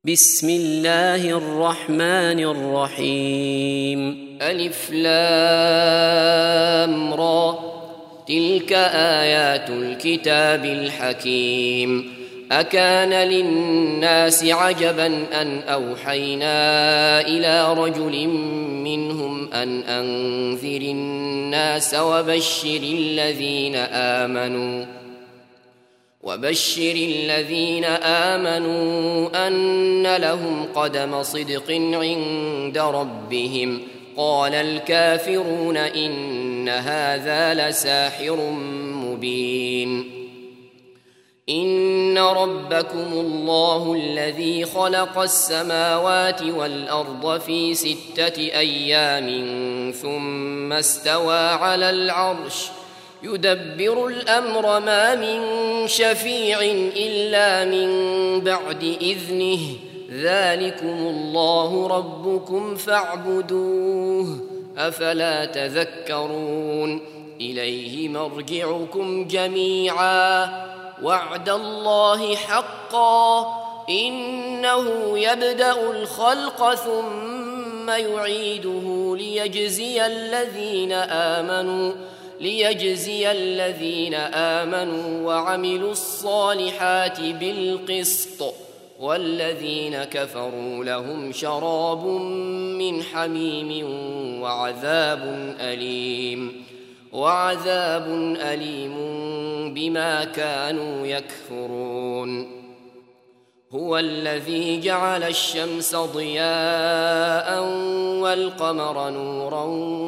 بسم الله الرحمن الرحيم. ألف لام را، تلك آيات الكتاب الحكيم. أكان للناس عجبا أن أوحينا إلى رجل منهم أن أنذر الناس وبشر الذين آمنوا أن لهم قدم صدق عند ربهم. قال الكافرون إن هذا لساحر مبين. إن ربكم الله الذي خلق السماوات والأرض في 6 أيام ثم استوى على العرش يدبر الأمر، ما من شفيع إلا من بعد إذنه، ذلكم الله ربكم فاعبدوه، أفلا تذكرون. إليه مرجعكم جميعا، وعد الله حقا، إنه يبدأ الخلق ثم يعيده ليجزي الذين آمنوا وعملوا الصالحات بالقسط، والذين كفروا لهم شراب من حميم وعذاب أليم بما كانوا يكفرون. هو الذي جعل الشمس ضياء والقمر نورا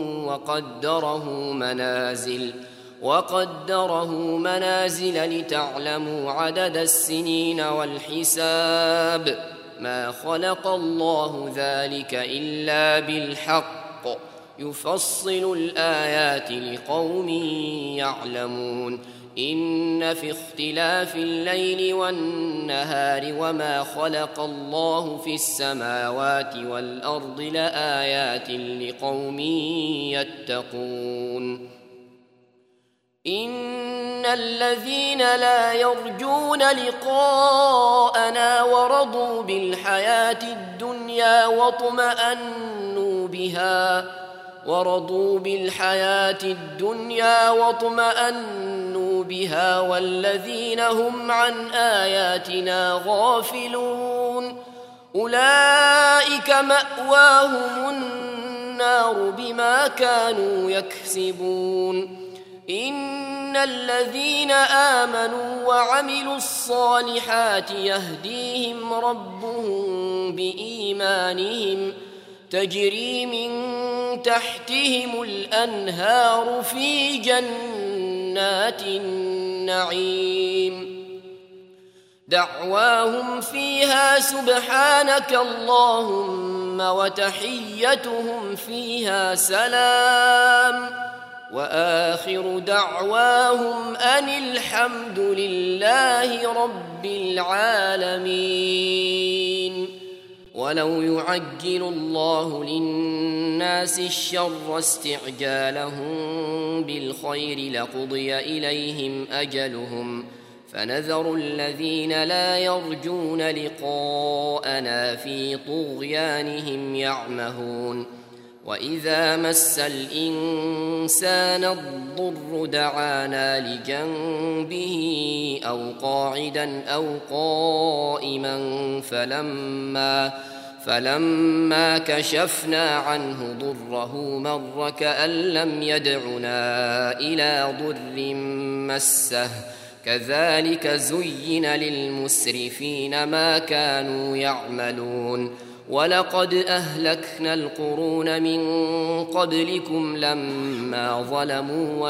وقدره منازل لتعلموا عدد السنين والحساب، ما خلق الله ذلك إلا بالحق، يفصل الآيات لقوم يعلمون. إن في اختلاف الليل والنهار وما خلق الله في السماوات والأرض لآيات لقوم يتقون. إن الذين لا يرجون لقاءنا ورضوا بالحياة الدنيا واطمأنوا بها والذين هم عن آياتنا غافلون، أولئك مأواهم النار بما كانوا يكسبون. إن الذين آمنوا وعملوا الصالحات يهديهم ربهم بإيمانهم، تجري من تحتهم الأنهار في جنات النعيم، دعواهم فيها سبحانك اللهم وتحيتهم فيها سلام، وآخر دعواهم أن الحمد لله رب العالمين. ولو يعجل الله للناس الشر استعجالهم بالخير لقضي إليهم أجلهم، فنذر الذين لا يرجون لقاءنا في طغيانهم يعمهون. وإذا مس الإنسان الضر دعانا لجنبه أو قاعدا أو قائما، فلما كشفنا عنه ضره مر كأن لم يدعنا إلى ضر مسه، كذلك زين للمسرفين ما كانوا يعملون. ولقد أهلكنا القرون من قبلكم لما ظلموا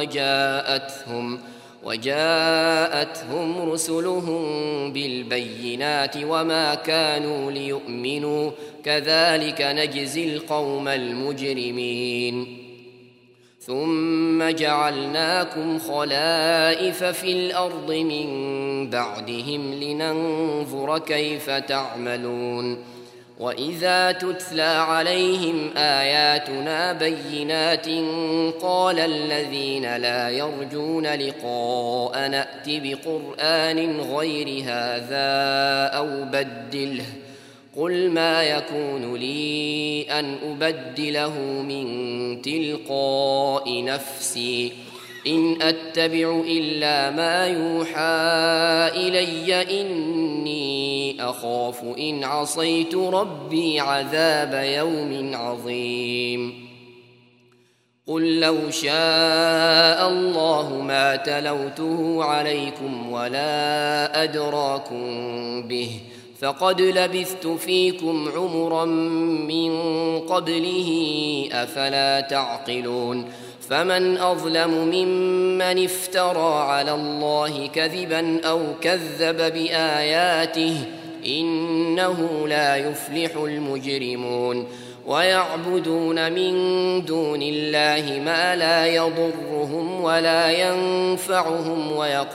وجاءتهم رسلهم بالبينات وما كانوا ليؤمنوا، كذلك نجزي القوم المجرمين. ثم جعلناكم خلائف في الأرض من بعدهم لننظر كيف تعملون. وإذا تتلى عليهم آياتنا بينات قال الذين لا يرجون لقاءنا ائت بقرآن غير هذا أو بدله قل ما يكون لي أن أبدله من تلقاء نفسي إن أتبع إلا ما يوحى إلي إني أخاف إن عصيت ربي عذاب يوم عظيم قل لو شاء الله ما تلوته عليكم ولا أدراكم به فقد لبثت فيكم عمرا من قبله أفلا تعقلون فمن أظلم ممن افترى على الله كذبا أو كذب بآياته إنه لا يفلح المجرمون ويعبدون من دون الله ما لا يضرهم ولا ينفعهم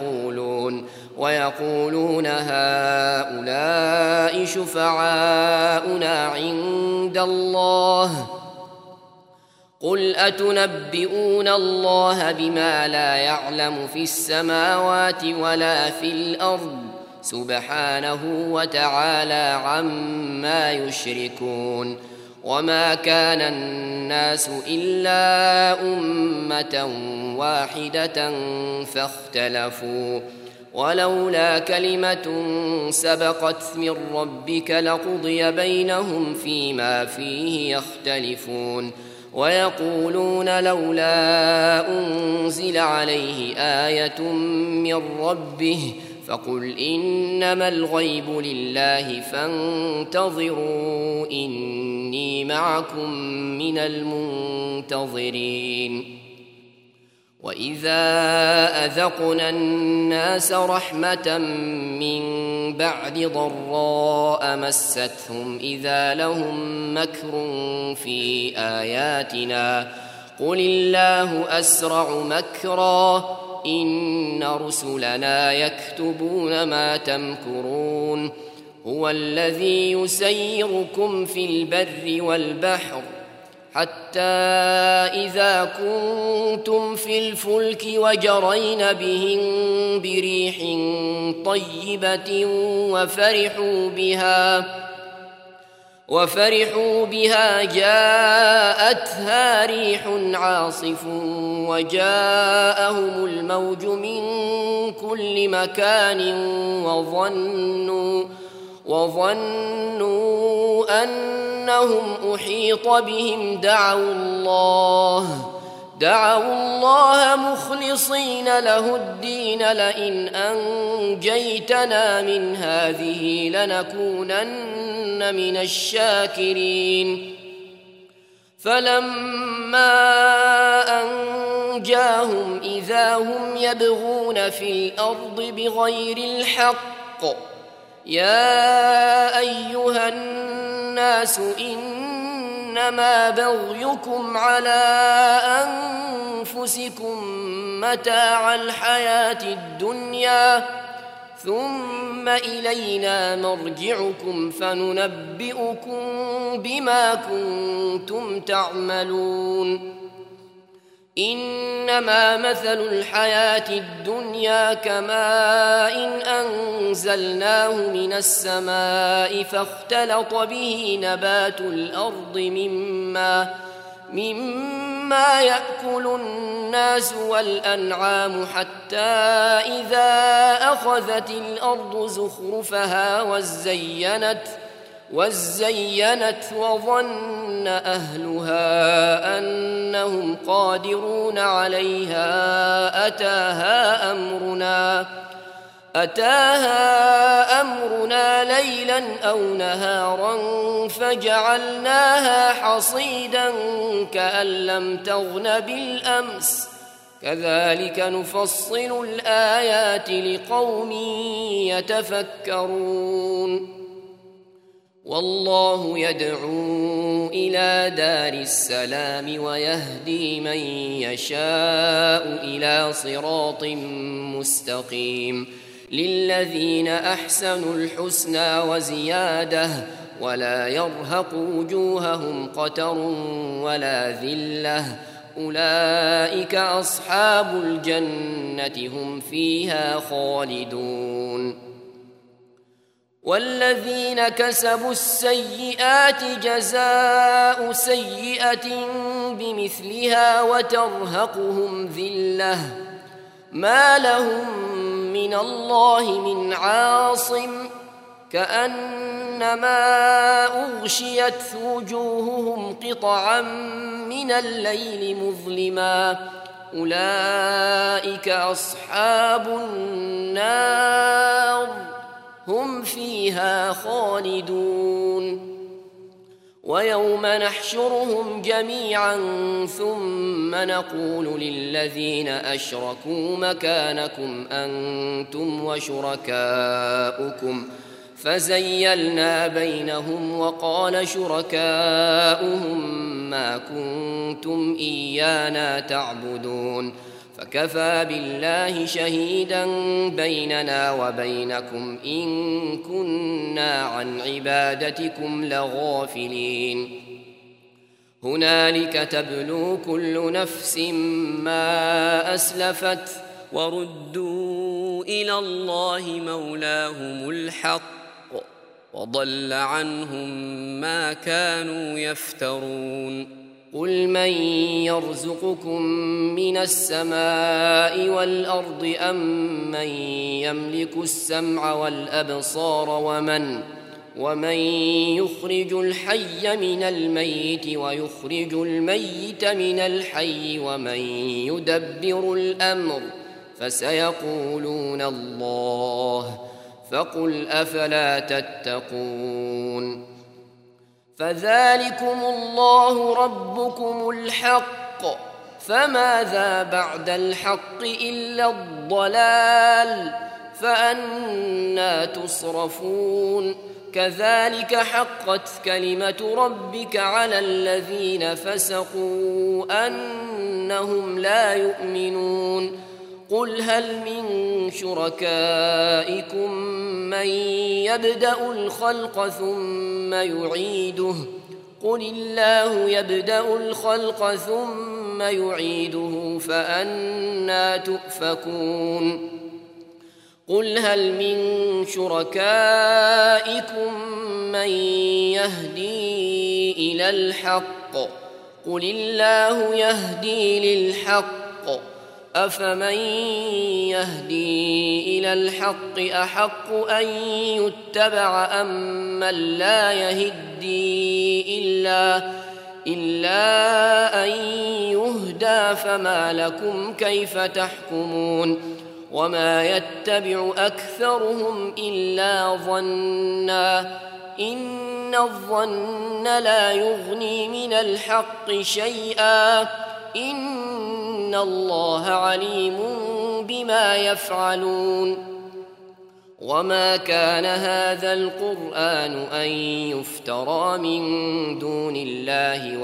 ويقولون هؤلاء شفعاؤنا عند الله قل أتنبئون الله بما لا يعلم في السماوات ولا في الأرض سبحانه وتعالى عما يشركون وما كان الناس إلا أمة واحدة فاختلفوا ولولا كلمة سبقت من ربك لقضي بينهم فيما فيه يختلفون ويقولون لولا أنزل عليه آية من ربه فقل إنما الغيب لله فانتظروا إني معكم من المنتظرين وإذا أذقنا الناس رحمة من بعد ضراء مستهم إذا لهم مكر في آياتنا قل الله أسرع مكرا إن رسلنا يكتبون ما تمكرون هو الذي يسيركم في البر والبحر حتى إذا كنتم في الفلك وجرين بهم بريح طيبة وفرحوا بها جاءتها ريح عاصف وجاءهم الموج من كل مكان وظنوا أنهم أحيط بهم دعوا الله مخلصين له الدين لئن أنجيتنا من هذه لنكونن من الشاكرين فلما أنجاهم إذا هم يبغون في الأرض بغير الحق يا أيها الناس إنما بغيكم على أنفسكم متاع الحياة الدنيا ثم إلينا مرجعكم فننبئكم بما كنتم تعملون إنما مثل الحياة الدنيا كماء أنزلناه من السماء فاختلط به نبات الأرض مما يأكل الناس والأنعام حتى إذا أخذت الأرض زخرفها وزينت وظن أهلها أنهم قادرون عليها أتاها أمرنا ليلا أو نهارا فجعلناها حصيدا كأن لم تغن بالأمس كذلك نفصل الآيات لقوم يتفكرون والله يدعو إلى دار السلام ويهدي من يشاء إلى صراط مستقيم للذين أحسنوا الحسنى وزيادة ولا يرهق وجوههم قتر ولا ذلة أولئك أصحاب الجنة هم فيها خالدون والذين كسبوا السيئات جزاء سيئة بمثلها وترهقهم ذلة ما لهم من الله من عاصم كأنما أغشيت وجوههم قطعا من الليل مظلما أولئك أصحاب النار هم فيها خالدون ويوم نحشرهم جميعا ثم نقول للذين أشركوا مكانكم أنتم وشركاؤكم فزيلنا بينهم وقال شركاؤهم ما كنتم إيانا تعبدون فكفى بالله شهيدا بيننا وبينكم إن كنا عن عبادتكم لغافلين هنالك تبلو كل نفس ما أسلفت وردوا إلى الله مولاهم الحق وضل عنهم ما كانوا يفترون قل من يرزقكم من السماء والأرض أم من يملك السمع والأبصار ومن يخرج الحي من الميت ويخرج الميت من الحي ومن يدبر الأمر فسيقولون الله فقل أفلا تتقون فذلكم الله ربكم الحق فماذا بعد الحق إلا الضلال فأنى تصرفون كذلك حقت كلمة ربك على الذين فسقوا أنهم لا يؤمنون قل هل من شركائكم من يبدأ الخلق ثم يعيده قل الله يبدأ الخلق ثم يعيده فأنى تؤفكون قل هل من شركائكم من يهدي إلى الحق قل الله يهدي للحق أفمن يهدي إلى الحق أحق أن يتبع أم من لا يهدي إلا أن يهدى فما لكم كيف تحكمون وما يتبع أكثرهم إلا ظنا إن الظن لا يغني من الحق شيئا إن الله عليم بما يفعلون وما كان هذا القرآن أن يفترى من دون الله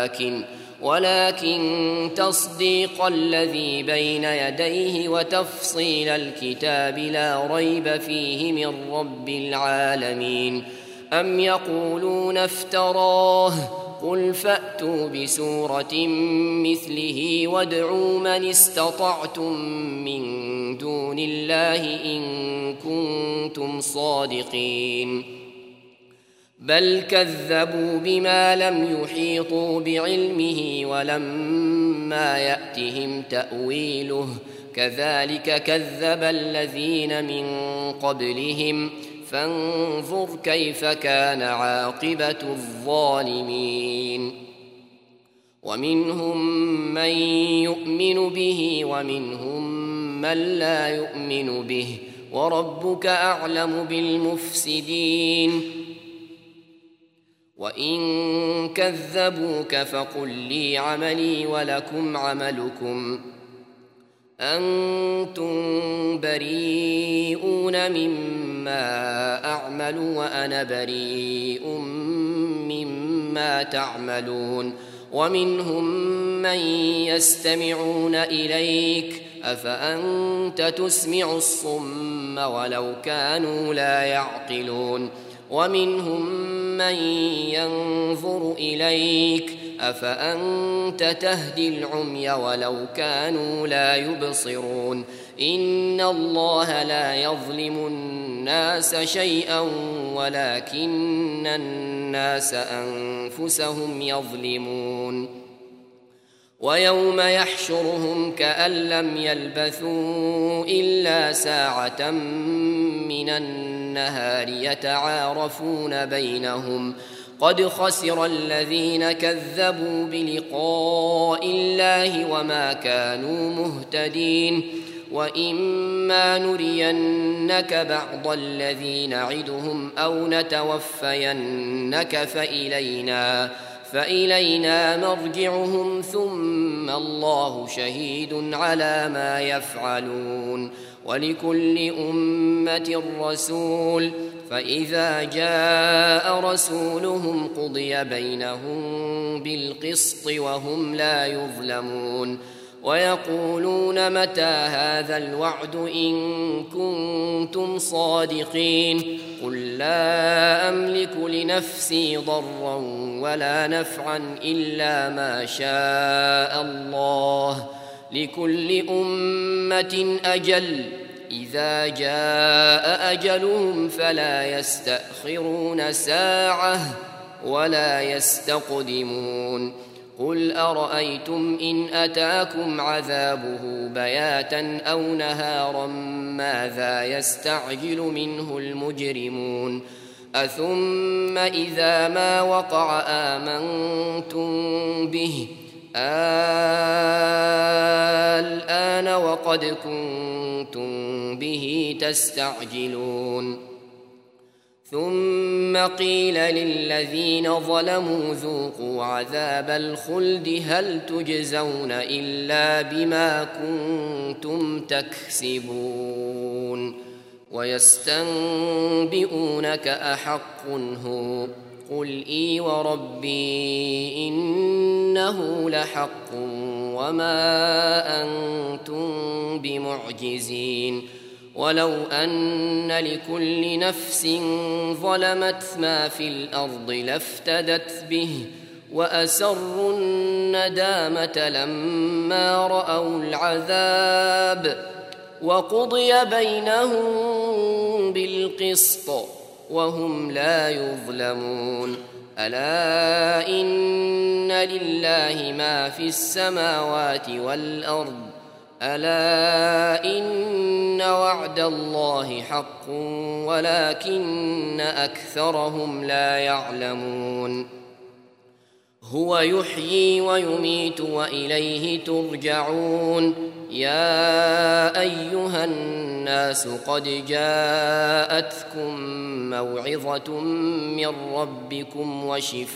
ولكن تصديق الذي بين يديه وتفصيل الكتاب لا ريب فيه من رب العالمين أم يقولون افتراه قل فأتوا بسورة مثله وادعوا من استطعتم من دون الله إن كنتم صادقين بل كذبوا بما لم يحيطوا بعلمه ولما يأتهم تأويله كذلك كذب الذين من قبلهم فانظر كيف كان عاقبة الظالمين ومنهم من يؤمن به ومنهم من لا يؤمن به وربك أعلم بالمفسدين وإن كذبوك فقل لي عملي ولكم عملكم أنتم بريئون مما أعمل وأنا بريء مما تعملون ومنهم من يستمعون إليك أفأنت تسمع الصم ولو كانوا لا يعقلون ومنهم من ينظر إليك أفأنت تهدي العمي ولو كانوا لا يبصرون إن الله لا يظلم الناس شيئا ولكن الناس أنفسهم يظلمون ويوم يحشرهم كأن لم يلبثوا إلا ساعة من النهار يتعارفون بينهم قد خسر الذين كذبوا بلقاء الله وما كانوا مهتدين وإما نرينك بعض الذي نعدهم أو نتوفينك فإلينا مرجعهم ثم الله شهيد على ما يفعلون ولكل أمة رسول فإذا جاء رسولهم قضي بينهم بالقسط وهم لا يظلمون ويقولون متى هذا الوعد إن كنتم صادقين قل لا أملك لنفسي ضرا ولا نفعا إلا ما شاء الله لكل أمة أجل إذا جاء أجلهم فلا يستأخرون ساعة ولا يستقدمون قل أرأيتم إن أتاكم عذابه بياتا أو نهارا ماذا يستعجل منه المجرمون أثم إذا ما وقع آمنتم به الآن وقد كنتم به تستعجلون ثم قيل للذين ظلموا ذوقوا عذاب الخلد هل تجزون إلا بما كنتم تكسبون ويستنبئونك أحق هو قل إي وربي إنه لحق وما أنتم بمعجزين ولو أن لكل نفس ظلمت ما في الأرض لافتدت به وأسروا الندامة لما رأوا العذاب وقضي بينهم بالقسط وهم لا يظلمون ألا إن لله ما في السماوات والأرض ألا إن وعد الله حق ولكن أكثرهم لا يعلمون هو يحيي ويميت وإليه ترجعون يا أيها الناس قد جاءتكم موعظة من ربكم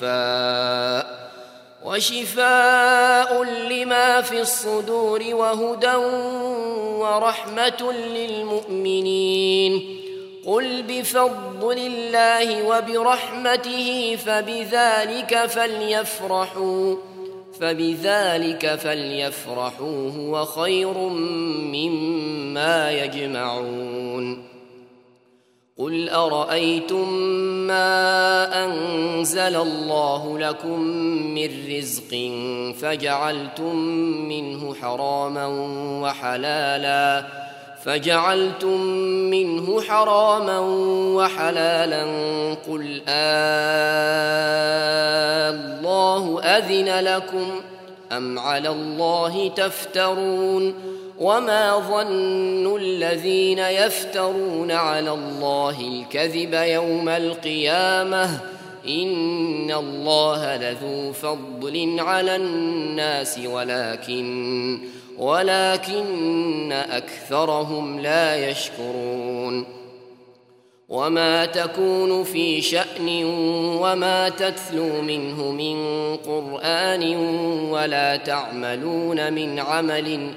وشفاء لما في الصدور وهدى ورحمة للمؤمنين قل بفضل الله وبرحمته فبذلك فليفرحوا هو خير مما يجمعون قل أرأيتم ما أنزل الله لكم من رزق فجعلتم منه حراما وحلالا قل الله أذن لكم أم على الله تفترون وما ظن الذين يفترون على الله الكذب يوم القيامة إن الله لذو فضل على الناس ولكن أكثرهم لا يشكرون وما تكون في شأن وما تتلو منه من قرآن ولا تعملون من عمل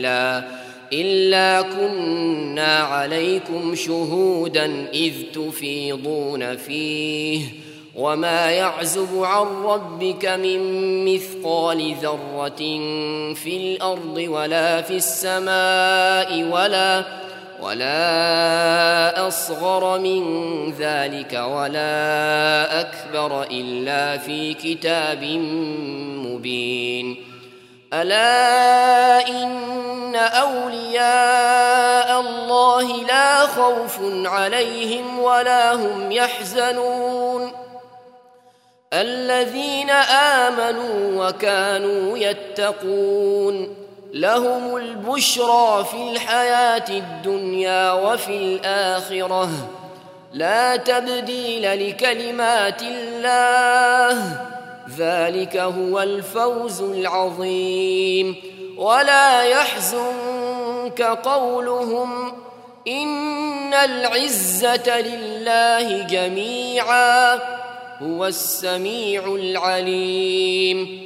إلا كنا عليكم شهودا إذ تفيضون فيه وما يعزب عن ربك من مثقال ذرة في الأرض ولا في السماء ولا أصغر من ذلك ولا أكبر إلا في كتاب مبين ألا إن أولياء الله لا خوف عليهم ولا هم يحزنون الذين آمنوا وكانوا يتقون لهم البشرى في الحياة الدنيا وفي الآخرة لا تبديل لكلمات الله ذلك هو الفوز العظيم ولا يحزنك قولهم إن العزة لله جميعا هو السميع العليم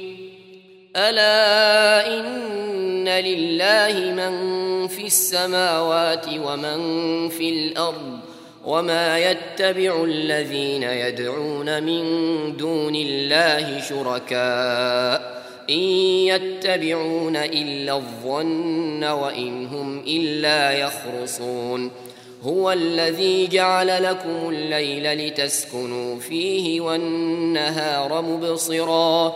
ألا إن لله من في السماوات ومن في الأرض وما يتبع الذين يدعون من دون الله شركاء إن يتبعون إلا الظن وإن هم إلا يخرصون هو الذي جعل لكم الليل لتسكنوا فيه والنهار مبصرا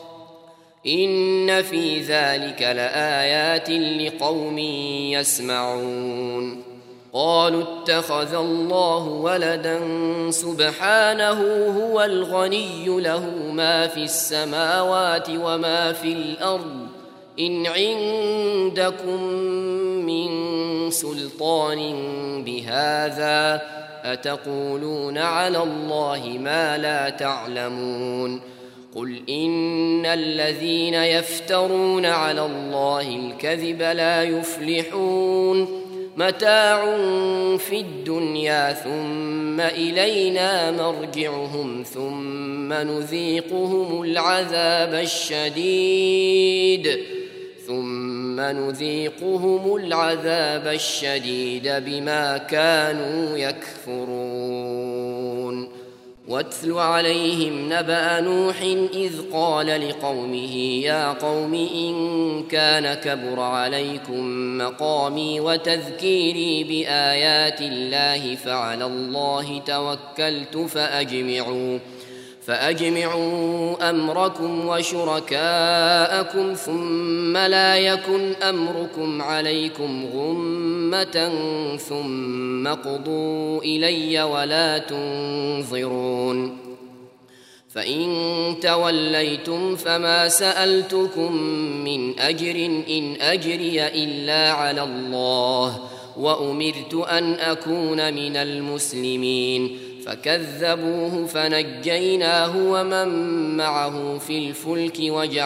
إن في ذلك لآيات لقوم يسمعون قالوا اتخذ الله ولدا سبحانه هو الغني له ما في السماوات وما في الأرض إن عندكم من سلطان بهذا أتقولون على الله ما لا تعلمون قل إن الذين يفترون على الله الكذب لا يفلحون متاع في الدنيا ثم إلينا مرجعهم ثم نذيقهم العذاب الشديد بما كانوا يكفرون واتل عليهم نبأ نوح إذ قال لقومه يا قوم إن كان كبر عليكم مقامي وتذكيري بآيات الله فعلى الله توكلت فأجمعوا أمركم وشركاءكم ثم لا يكن أمركم عليكم غمة ثم قضوا إلي ولا تنظرون فإن توليتم فما سألتكم من أجر إن أجري إلا على الله وأمرت أن أكون من المسلمين فكذبوه فنجيناه ومن معه في الفلك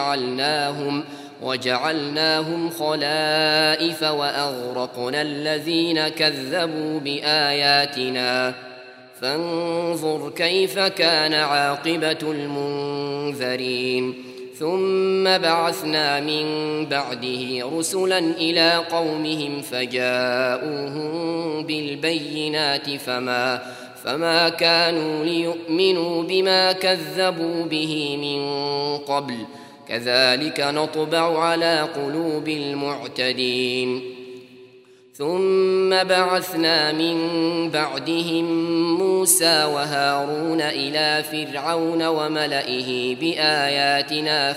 وجعلناهم خلائف وأغرقنا الذين كذبوا بآياتنا فانظر كيف كان عاقبة المنذرين ثم بعثنا من بعده رسلا إلى قومهم فجاءوهم بالبينات فما كانوا ليؤمنوا بما كذبوا به من قبل كذلك نطبع على قلوب المعتدين ثم بعثنا من بعدهم موسى وهارون إلى فرعون وملئه بآياتنا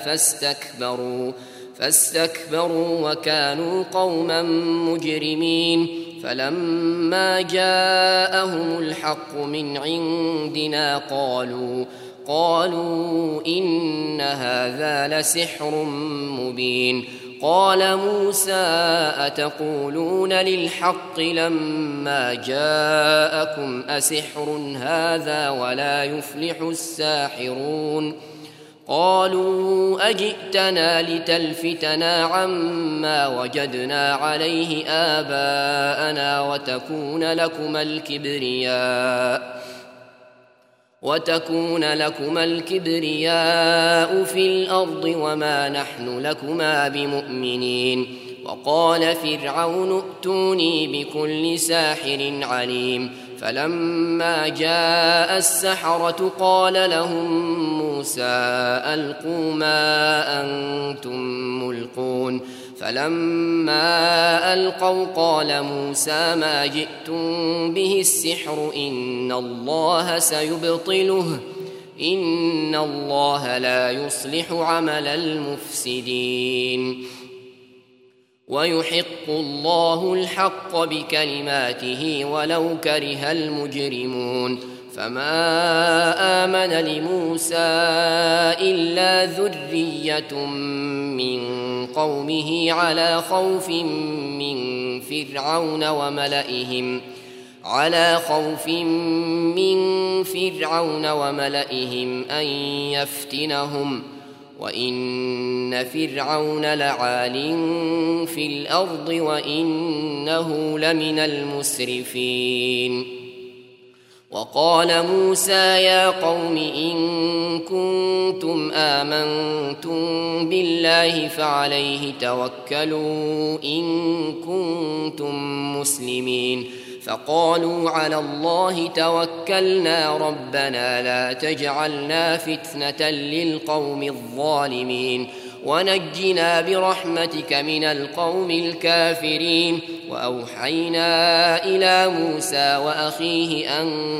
فاستكبروا وكانوا قوما مجرمين فلما جاءهم الحق من عندنا قالوا إن هذا لسحر مبين قال موسى أتقولون للحق لما جاءكم أسحر هذا ولا يفلح الساحرون قالوا أجئتنا لتلفتنا عما وجدنا عليه آباءنا وتكون لكما الكبرياء في الأرض وما نحن لكما بمؤمنين وقال فرعون ائتوني بكل ساحر عليم فلما جاء السحرة قال لهم موسى ألقوا ما أنتم ملقون فلما ألقوا قال موسى ما جئتم به السحر إن الله سيبطله إن الله لا يصلح عمل المفسدين ويحق الله الحق بكلماته ولو كره المجرمون فما آمن لموسى إلا ذرية من قومه على خوف من فرعون وملئهم أن يفتنهم وإن فرعون لعال في الأرض وإنه لمن المسرفين وقال موسى يا قوم إن كنتم آمنتم بالله فعليه توكلوا إن كنتم مسلمين فقالوا على الله توكلنا ربنا لا تجعلنا فتنة للقوم الظالمين ونجنا برحمتك من القوم الكافرين وأوحينا إلى موسى وأخيه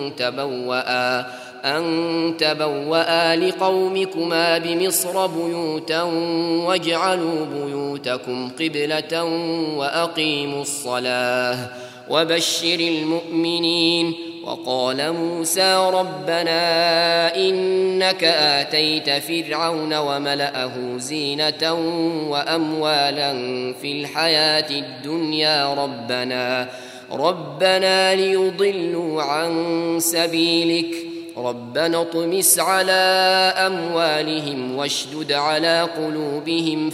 أن تبوأ لقومكما بمصر بيوتا واجعلوا بيوتكم قبلة وأقيموا الصلاة وبشر المؤمنين وقال موسى ربنا إنك آتيت فرعون وملأه زينة وأموالا في الحياة الدنيا ربنا ليضلوا عن سبيلك ربنا اطمس على أموالهم واشدد على قلوبهم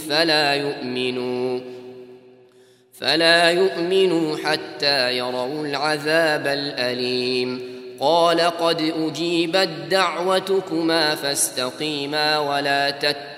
فلا يؤمنوا حتى يروا العذاب الأليم قال قد أجيبت دعوتكما فاستقيما ولا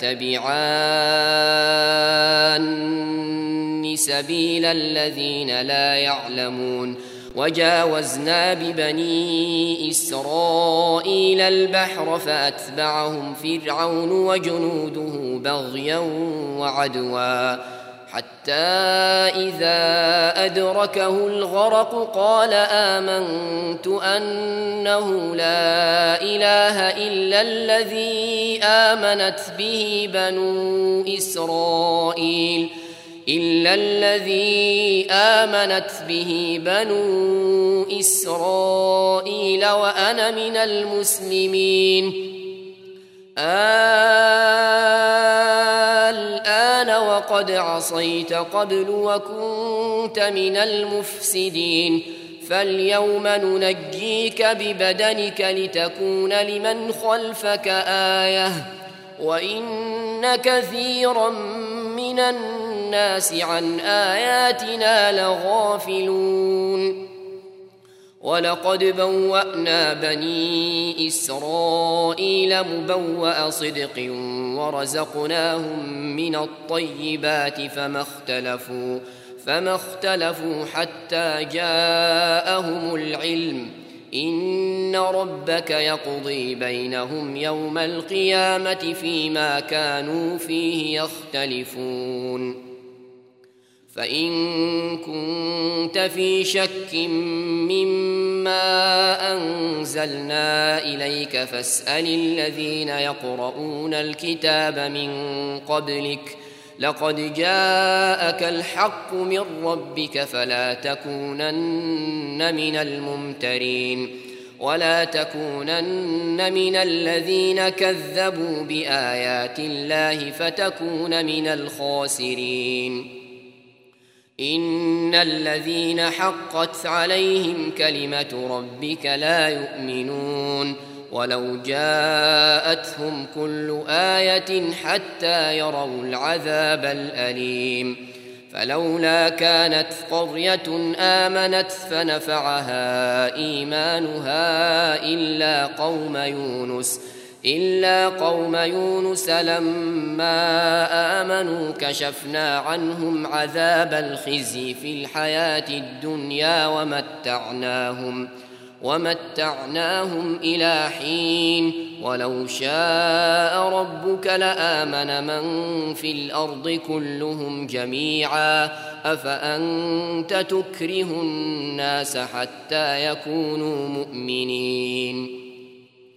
تتبعان سبيل الذين لا يعلمون وجاوزنا ببني إسرائيل البحر فأتبعهم فرعون وجنوده بغيا وعدوا حتى إذا أدركه الغرق قال آمنت أنه لا إله إلا الذي آمنت به بنو إسرائيل وأنا من المسلمين الآن وقد عصيت قبل وكنت من المفسدين فاليوم ننجيك ببدنك لتكون لمن خلفك آية وإن كثيرا من الناس عن آياتنا لغافلون ولقد بوأنا بني إسرائيل مبوأ صدق ورزقناهم من الطيبات فما اختلفوا حتى جاءهم العلم إن ربك يقضي بينهم يوم القيامة فيما كانوا فيه يختلفون فإن كنت في شك مما أنزلنا إليك فاسأل الذين يقرؤون الكتاب من قبلك لقد جاءك الحق من ربك فلا تكونن من الممترين ولا تكونن من الذين كذبوا بآيات الله فتكون من الخاسرين إن الذين حقت عليهم كلمة ربك لا يؤمنون ولو جاءتهم كل آية حتى يروا العذاب الأليم فلولا كانت قرية آمنت فنفعها إيمانها إلا قوم يونس لما آمنوا كشفنا عنهم عذاب الخزي في الحياة الدنيا ومتعناهم إلى حين ولو شاء ربك لآمن من في الأرض كلهم جميعا أفأنت تكره الناس حتى يكونوا مؤمنين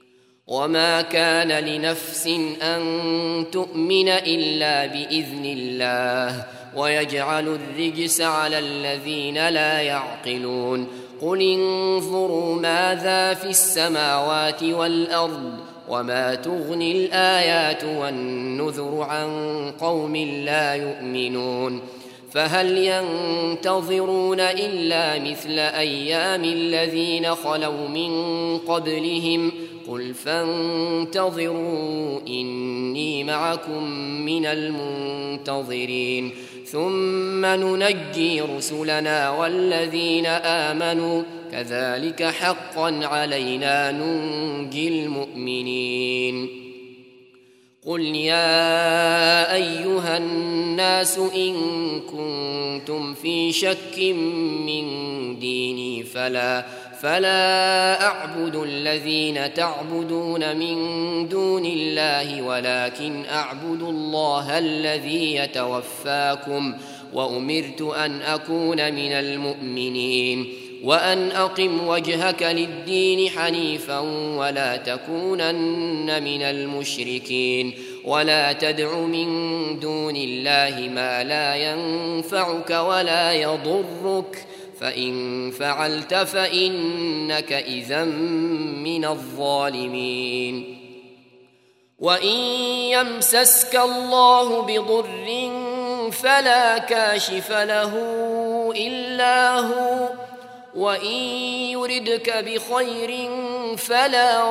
وما كان لنفس أن تؤمن إلا بإذن الله ويجعل الرجس على الذين لا يعقلون قل انظروا ماذا في السماوات والأرض وما تغني الآيات والنذر عن قوم لا يؤمنون فهل ينتظرون إلا مثل أيام الذين خلوا من قبلهم قل فانتظروا إني معكم من المنتظرين ثم ننجي رسلنا والذين آمنوا كذلك حقا علينا ننجي المؤمنين قل يا أيها الناس إن كنتم في شك من ديني فلا أعبد الذين تعبدون من دون الله ولكن أعبد الله الذي يتوفاكم وأمرت أن أكون من المؤمنين وأن أقم وجهك للدين حنيفا ولا تكونن من المشركين ولا تدع من دون الله ما لا ينفعك ولا يضرك فإن فعلت فإنك إذا من الظالمين وإن يمسسك الله بضر فلا كاشف له إلا هو وإن يردك بخير فلا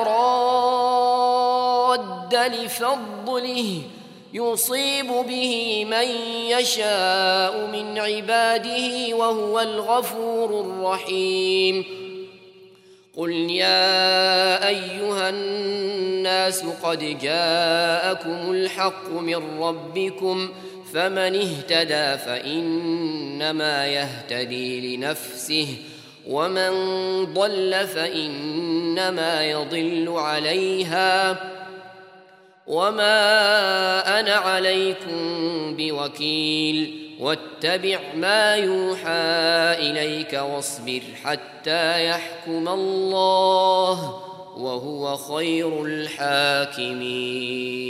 راد لفضله يصيب به من يشاء من عباده وهو الغفور الرحيم قل يا أيها الناس قد جاءكم الحق من ربكم فمن اهتدى فإنما يهتدي لنفسه ومن ضل فإنما يضل عليها وما أنا عليكم بوكيل واتبع ما يوحى إليك واصبر حتى يحكم الله وهو خير الحاكمين